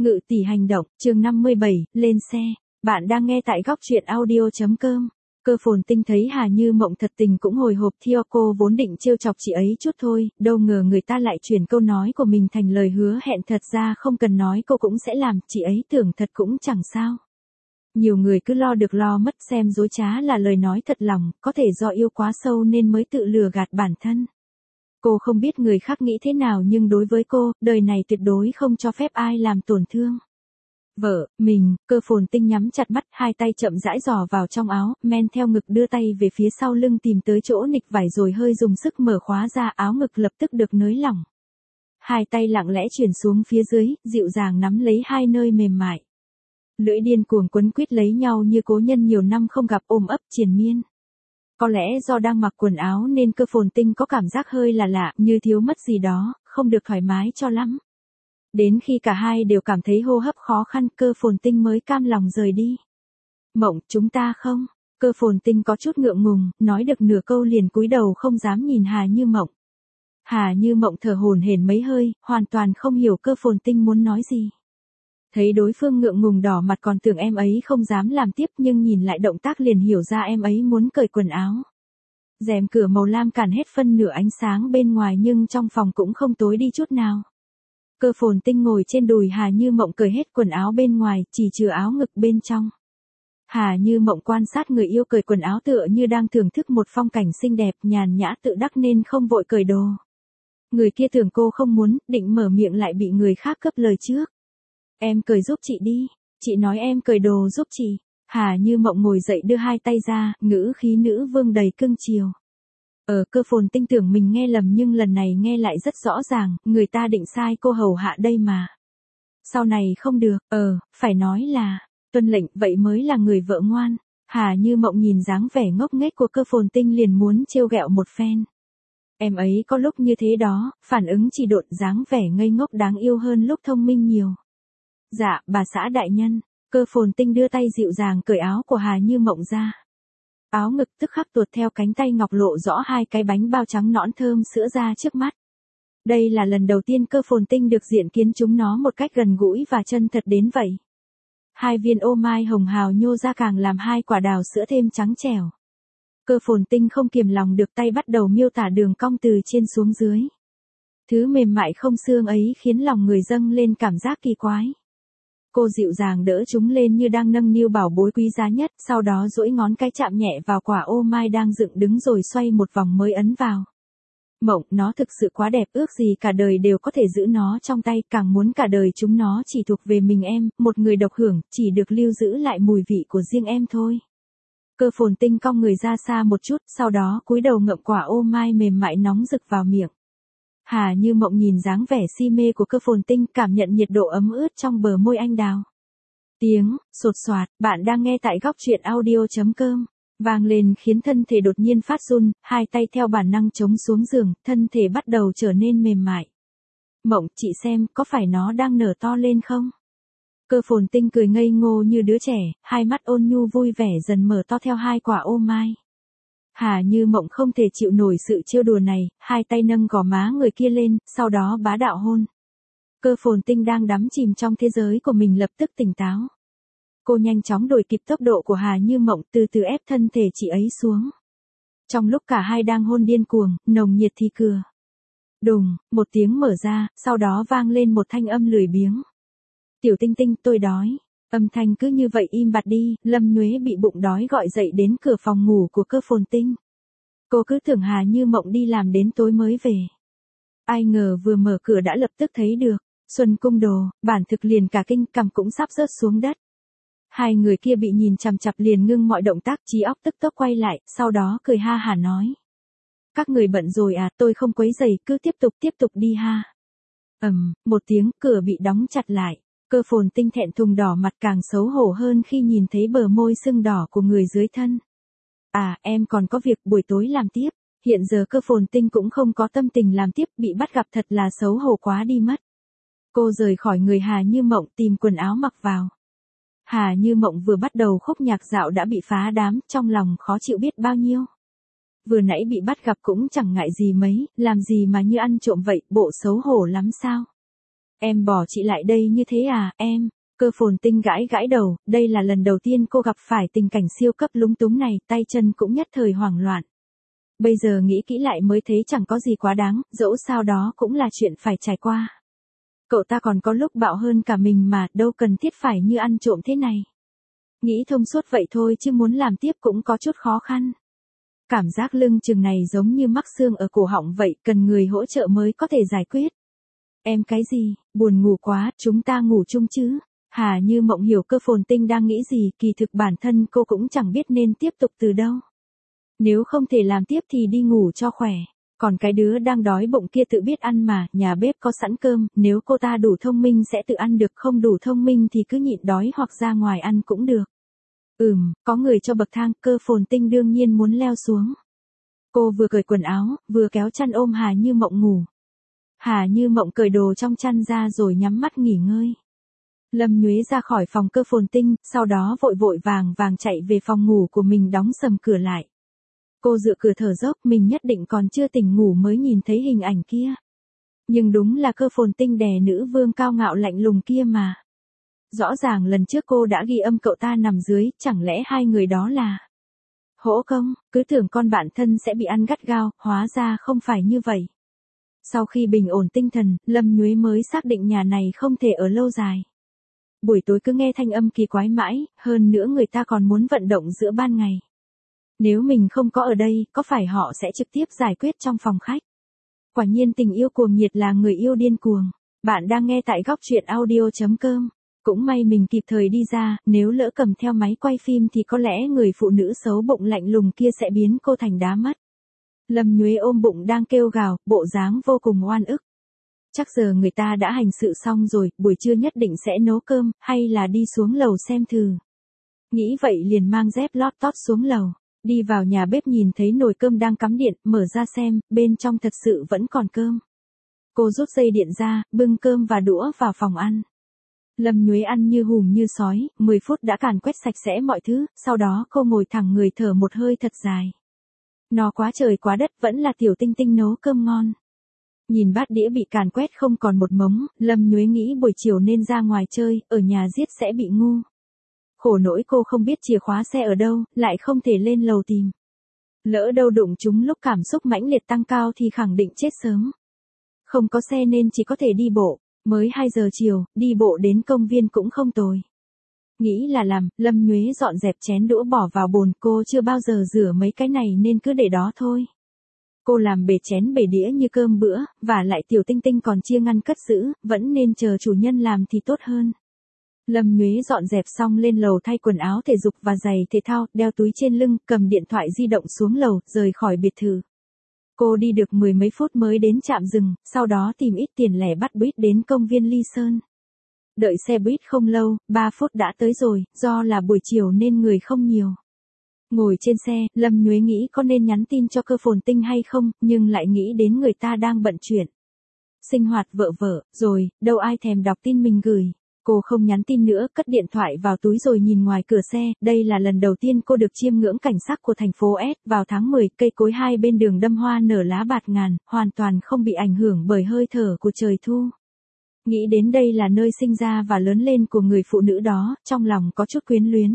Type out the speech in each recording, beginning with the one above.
Ngự tỷ hành động, chương 57, lên xe. Bạn đang nghe tại góc truyện audio.com. Cơ Phồn Tinh thấy Hà Như Mộng thật tình cũng hồi hộp theo cô vốn định trêu chọc chị ấy chút thôi, đâu ngờ người ta lại chuyển câu nói của mình thành lời hứa hẹn thật ra không cần nói cô cũng sẽ làm, chị ấy tưởng thật cũng chẳng sao. Nhiều người cứ lo được lo mất xem dối trá là lời nói thật lòng, có thể do yêu quá sâu nên mới tự lừa gạt bản thân. Cô không biết người khác nghĩ thế nào nhưng đối với cô, đời này tuyệt đối không cho phép ai làm tổn thương vợ mình. Cơ Phồn Tinh nhắm chặt mắt, hai tay chậm rãi dò vào trong áo, men theo ngực đưa tay về phía sau lưng tìm tới chỗ nịch vải rồi hơi dùng sức mở khóa ra, áo ngực lập tức được nới lỏng. Hai tay lặng lẽ chuyển xuống phía dưới, dịu dàng nắm lấy hai nơi mềm mại. Lưỡi điên cuồng quấn quýt lấy nhau như cố nhân nhiều năm không gặp, ôm ấp triền miên. Có lẽ do đang mặc quần áo nên Cơ Phồn Tinh có cảm giác hơi là lạ, như thiếu mất gì đó, không được thoải mái cho lắm. Đến khi cả hai đều cảm thấy hô hấp khó khăn, Cơ Phồn Tinh mới cam lòng rời đi. Mộng, chúng ta không? Cơ Phồn Tinh có chút ngượng ngùng, nói được nửa câu liền cúi đầu không dám nhìn Hà Như Mộng. Hà Như Mộng thở hổn hển mấy hơi, hoàn toàn không hiểu Cơ Phồn Tinh muốn nói gì. Thấy đối phương ngượng ngùng đỏ mặt còn tưởng em ấy không dám làm tiếp, nhưng nhìn lại động tác liền hiểu ra em ấy muốn cởi quần áo. Rèm cửa màu lam cản hết phân nửa ánh sáng bên ngoài nhưng trong phòng cũng không tối đi chút nào. Cơ Phồn Tinh ngồi trên đùi Hà Như Mộng cởi hết quần áo bên ngoài, chỉ trừ áo ngực bên trong. Hà Như Mộng quan sát người yêu cởi quần áo tựa như đang thưởng thức một phong cảnh xinh đẹp, nhàn nhã tự đắc nên không vội cởi đồ. Người kia tưởng cô không muốn, định mở miệng lại bị người khác cướp lời trước. Em cởi giúp chị đi, chị nói em cởi đồ giúp chị. Hà Như Mộng ngồi dậy đưa hai tay ra, ngữ khí nữ vương đầy cưng chiều. Cơ Phồn Tinh tưởng mình nghe lầm nhưng lần này nghe lại rất rõ ràng, người ta định sai cô hầu hạ đây mà. Sau này không được, phải nói là, tuân lệnh, vậy mới là người vợ ngoan. Hà Như Mộng nhìn dáng vẻ ngốc nghếch của Cơ Phồn Tinh liền muốn trêu ghẹo một phen. Em ấy có lúc như thế đó, phản ứng chỉ độn, dáng vẻ ngây ngốc đáng yêu hơn lúc thông minh nhiều. Dạ, bà xã đại nhân. Cơ Phồn Tinh đưa tay dịu dàng cởi áo của Hà Như Mộng ra. Áo ngực tức khắc tuột theo cánh tay ngọc lộ rõ hai cái bánh bao trắng nõn thơm sữa ra trước mắt. Đây là lần đầu tiên Cơ Phồn Tinh được diện kiến chúng nó một cách gần gũi và chân thật đến vậy. Hai viên ô mai hồng hào nhô ra càng làm hai quả đào sữa thêm trắng trẻo. Cơ Phồn Tinh không kiềm lòng được, tay bắt đầu miêu tả đường cong từ trên xuống dưới. Thứ mềm mại không xương ấy khiến lòng người dâng lên cảm giác kỳ quái. Cô dịu dàng đỡ chúng lên như đang nâng niu bảo bối quý giá nhất, sau đó duỗi ngón cái chạm nhẹ vào quả ô mai đang dựng đứng rồi xoay một vòng mới ấn vào. Mộng, nó thực sự quá đẹp, ước gì cả đời đều có thể giữ nó trong tay, càng muốn cả đời chúng nó chỉ thuộc về mình em, một người độc hưởng, chỉ được lưu giữ lại mùi vị của riêng em thôi. Cơ Phồn Tinh cong người ra xa một chút, sau đó cúi đầu ngậm quả ô mai mềm mại nóng rực vào miệng. Hà Như Mộng nhìn dáng vẻ si mê của Cơ Phồn Tinh, cảm nhận nhiệt độ ấm ướt trong bờ môi anh đào. Tiếng sột soạt, bạn đang nghe tại góc truyện audio.com, vang lên khiến thân thể đột nhiên phát run, hai tay theo bản năng chống xuống giường, thân thể bắt đầu trở nên mềm mại. Mộng, chị xem, có phải nó đang nở to lên không? Cơ Phồn Tinh cười ngây ngô như đứa trẻ, hai mắt ôn nhu vui vẻ dần mở to theo hai quả ô mai. Hà Như Mộng không thể chịu nổi sự trêu đùa này, hai tay nâng gò má người kia lên, sau đó bá đạo hôn. Cơ Phồn Tinh đang đắm chìm trong thế giới của mình lập tức tỉnh táo. Cô nhanh chóng đuổi kịp tốc độ của Hà Như Mộng, từ từ ép thân thể chị ấy xuống. Trong lúc cả hai đang hôn điên cuồng, nồng nhiệt thì cừa. Đùng, một tiếng mở ra, sau đó vang lên một thanh âm lười biếng. Tiểu Tinh Tinh, tôi đói. Âm thanh cứ như vậy im bặt đi, Lâm Nhuế bị bụng đói gọi dậy đến cửa phòng ngủ của Cơ Phồn Tinh. Cô cứ tưởng Hà Như Mộng đi làm đến tối mới về. Ai ngờ vừa mở cửa đã lập tức thấy được Xuân Cung Đồ, bản thực liền cả kinh, cằm cũng sắp rớt xuống đất. Hai người kia bị nhìn chằm chằm liền ngưng mọi động tác, trí óc tức tốc quay lại, sau đó cười ha hả nói. Các người bận rồi à, tôi không quấy rầy, cứ tiếp tục đi ha. Một tiếng, cửa bị đóng chặt lại. Cơ Phồn Tinh thẹn thùng đỏ mặt, càng xấu hổ hơn khi nhìn thấy bờ môi sưng đỏ của người dưới thân. À, em còn có việc buổi tối làm tiếp. Hiện giờ Cơ Phồn Tinh cũng không có tâm tình làm tiếp, bị bắt gặp thật là xấu hổ quá đi mất. Cô rời khỏi người Hà Như Mộng tìm quần áo mặc vào. Hà Như Mộng vừa bắt đầu khúc nhạc dạo đã bị phá đám, trong lòng khó chịu biết bao nhiêu. Vừa nãy bị bắt gặp cũng chẳng ngại gì mấy, làm gì mà như ăn trộm vậy, bộ xấu hổ lắm sao? Em bỏ chị lại đây như thế à, em? Cơ phồn tinh gãi gãi đầu, đây là lần đầu tiên cô gặp phải tình cảnh siêu cấp lúng túng này, tay chân cũng nhất thời hoảng loạn. Bây giờ nghĩ kỹ lại mới thấy chẳng có gì quá đáng, dẫu sao đó cũng là chuyện phải trải qua. Cậu ta còn có lúc bạo hơn cả mình mà, đâu cần thiết phải như ăn trộm thế này. Nghĩ thông suốt vậy thôi chứ muốn làm tiếp cũng có chút khó khăn. Cảm giác lưng chừng này giống như mắc xương ở cổ họng vậy, cần người hỗ trợ mới có thể giải quyết. Em cái gì, buồn ngủ quá, chúng ta ngủ chung chứ? Hà Như Mộng hiểu cơ phồn tinh đang nghĩ gì, kỳ thực bản thân cô cũng chẳng biết nên tiếp tục từ đâu. Nếu không thể làm tiếp thì đi ngủ cho khỏe. Còn cái đứa đang đói bụng kia tự biết ăn mà, nhà bếp có sẵn cơm, nếu cô ta đủ thông minh sẽ tự ăn được, không đủ thông minh thì cứ nhịn đói hoặc ra ngoài ăn cũng được. Có người cho bậc thang, cơ phồn tinh đương nhiên muốn leo xuống. Cô vừa cởi quần áo, vừa kéo chăn ôm Hà Như Mộng ngủ. Hà Như Mộng cởi đồ trong chăn ra rồi nhắm mắt nghỉ ngơi. Lâm Nhuế ra khỏi phòng cơ phồn tinh, sau đó vội vội vàng vàng chạy về phòng ngủ của mình đóng sầm cửa lại. Cô dựa cửa thở dốc, mình nhất định còn chưa tỉnh ngủ mới nhìn thấy hình ảnh kia. Nhưng đúng là cơ phồn tinh đè nữ vương cao ngạo lạnh lùng kia mà. Rõ ràng lần trước cô đã ghi âm cậu ta nằm dưới, chẳng lẽ hai người đó là hỗ công, cứ tưởng con bạn thân sẽ bị ăn gắt gao, hóa ra không phải như vậy. Sau khi bình ổn tinh thần, Lâm Nhuế mới xác định nhà này không thể ở lâu dài. Buổi tối cứ nghe thanh âm kỳ quái mãi, hơn nữa người ta còn muốn vận động giữa ban ngày. Nếu mình không có ở đây, có phải họ sẽ trực tiếp giải quyết trong phòng khách? Quả nhiên tình yêu cuồng nhiệt là người yêu điên cuồng. Bạn đang nghe tại góc truyện audio.com. Cũng may mình kịp thời đi ra, nếu lỡ cầm theo máy quay phim thì có lẽ người phụ nữ xấu bụng lạnh lùng kia sẽ biến cô thành đá mất. Lâm Nhuế ôm bụng đang kêu gào, bộ dáng vô cùng oan ức. Chắc giờ người ta đã hành sự xong rồi, buổi trưa nhất định sẽ nấu cơm, hay là đi xuống lầu xem thử. Nghĩ vậy liền mang dép lót tót xuống lầu. Đi vào nhà bếp nhìn thấy nồi cơm đang cắm điện, mở ra xem, bên trong thật sự vẫn còn cơm. Cô rút dây điện ra, bưng cơm và đũa vào phòng ăn. Lâm Nhuế ăn như hùm như sói, 10 phút đã càn quét sạch sẽ mọi thứ, sau đó cô ngồi thẳng người thở một hơi thật dài. No quá trời quá đất, vẫn là tiểu tinh tinh nấu cơm ngon. Nhìn bát đĩa bị càn quét không còn một mống, Lâm Nhuế nghĩ buổi chiều nên ra ngoài chơi, ở nhà giết sẽ bị ngu. Khổ nỗi cô không biết chìa khóa xe ở đâu, lại không thể lên lầu tìm. Lỡ đâu đụng chúng lúc cảm xúc mãnh liệt tăng cao thì khẳng định chết sớm. Không có xe nên chỉ có thể đi bộ, mới 2 giờ chiều, đi bộ đến công viên cũng không tồi. Nghĩ là làm, Lâm Nhuế dọn dẹp chén đũa bỏ vào bồn, cô chưa bao giờ rửa mấy cái này nên cứ để đó thôi. Cô làm bể chén bể đĩa như cơm bữa, và lại tiểu tinh tinh còn chia ngăn cất giữ, vẫn nên chờ chủ nhân làm thì tốt hơn. Lâm Nhuế dọn dẹp xong lên lầu thay quần áo thể dục và giày thể thao, đeo túi trên lưng, cầm điện thoại di động xuống lầu, rời khỏi biệt thự. Cô đi được 10 mấy phút mới đến trạm dừng, sau đó tìm ít tiền lẻ bắt buýt đến công viên Ly Sơn. Đợi xe buýt không lâu, 3 phút đã tới rồi, do là buổi chiều nên người không nhiều. Ngồi trên xe, Lâm Nhuế nghĩ có nên nhắn tin cho cơ phồn tinh hay không, nhưng lại nghĩ đến người ta đang bận chuyện. Sinh hoạt vợ vợ, rồi, đâu ai thèm đọc tin mình gửi. Cô không nhắn tin nữa, cất điện thoại vào túi rồi nhìn ngoài cửa xe, đây là lần đầu tiên cô được chiêm ngưỡng cảnh sắc của thành phố S. Vào tháng 10, cây cối hai bên đường đâm hoa nở lá bạt ngàn, hoàn toàn không bị ảnh hưởng bởi hơi thở của trời thu. Nghĩ đến đây là nơi sinh ra và lớn lên của người phụ nữ đó, trong lòng có chút quyến luyến.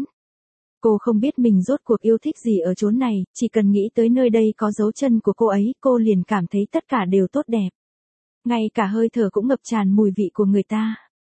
Cô không biết mình rốt cuộc yêu thích gì ở chốn này, chỉ cần nghĩ tới nơi đây có dấu chân của cô ấy, cô liền cảm thấy tất cả đều tốt đẹp. Ngay cả hơi thở cũng ngập tràn mùi vị của người ta.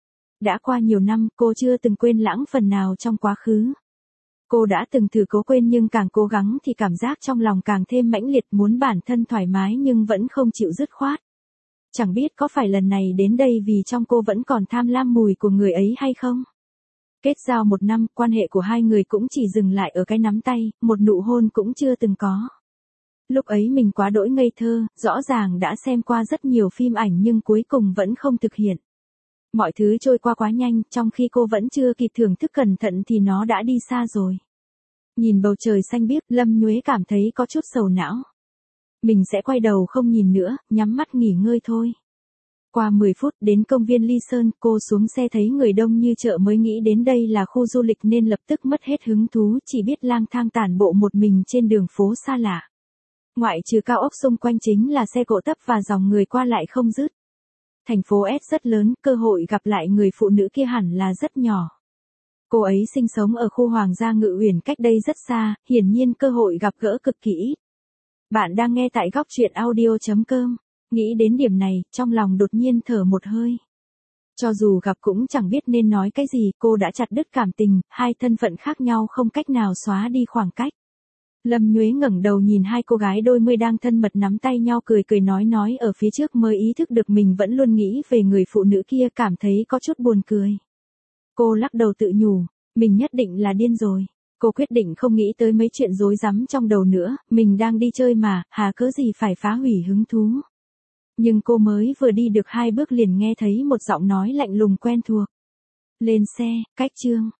Đã qua nhiều năm, cô chưa từng quên lãng phần nào trong quá khứ. Cô đã từng thử cố quên nhưng càng cố gắng thì cảm giác trong lòng càng thêm mãnh liệt, muốn bản thân thoải mái nhưng vẫn không chịu dứt khoát. Chẳng biết có phải lần này đến đây vì trong cô vẫn còn tham lam mùi của người ấy hay không? Kết giao 1 năm, quan hệ của hai người cũng chỉ dừng lại ở cái nắm tay, một nụ hôn cũng chưa từng có. Lúc ấy mình quá đỗi ngây thơ, rõ ràng đã xem qua rất nhiều phim ảnh nhưng cuối cùng vẫn không thực hiện. Mọi thứ trôi qua quá nhanh, trong khi cô vẫn chưa kịp thưởng thức cẩn thận thì nó đã đi xa rồi. Nhìn bầu trời xanh biếc, Lâm Nhuế cảm thấy có chút sầu não. Mình sẽ quay đầu không nhìn nữa, nhắm mắt nghỉ ngơi thôi. Qua 10 phút đến công viên Ly Sơn, cô xuống xe thấy người đông như chợ mới nghĩ đến đây là khu du lịch nên lập tức mất hết hứng thú, chỉ biết lang thang tản bộ một mình trên đường phố xa lạ. Ngoại trừ cao ốc xung quanh chính là xe cộ tấp và dòng người qua lại không dứt. thành phố S rất lớn, cơ hội gặp lại người phụ nữ kia hẳn là rất nhỏ. Cô ấy sinh sống ở khu Hoàng gia Ngự Uyển cách đây rất xa, hiển nhiên cơ hội gặp gỡ cực kỳ ít. Bạn đang nghe tại góc truyện audio.com. Nghĩ đến điểm này, trong lòng đột nhiên thở một hơi. Cho dù gặp cũng chẳng biết nên nói cái gì, cô đã chặt đứt cảm tình, hai thân phận khác nhau không cách nào xóa đi khoảng cách. Lâm Nhuế ngẩng đầu nhìn hai cô gái đôi mươi đang thân mật nắm tay nhau cười cười nói ở phía trước mới ý thức được mình vẫn luôn nghĩ về người phụ nữ kia, cảm thấy có chút buồn cười. Cô lắc đầu tự nhủ, mình nhất định là điên rồi. Cô quyết định không nghĩ tới mấy chuyện rối rắm trong đầu nữa, mình đang đi chơi mà, hà cớ gì phải phá hủy hứng thú. Nhưng cô mới vừa đi được 2 bước liền nghe thấy một giọng nói lạnh lùng quen thuộc. Lên xe, cách Trương.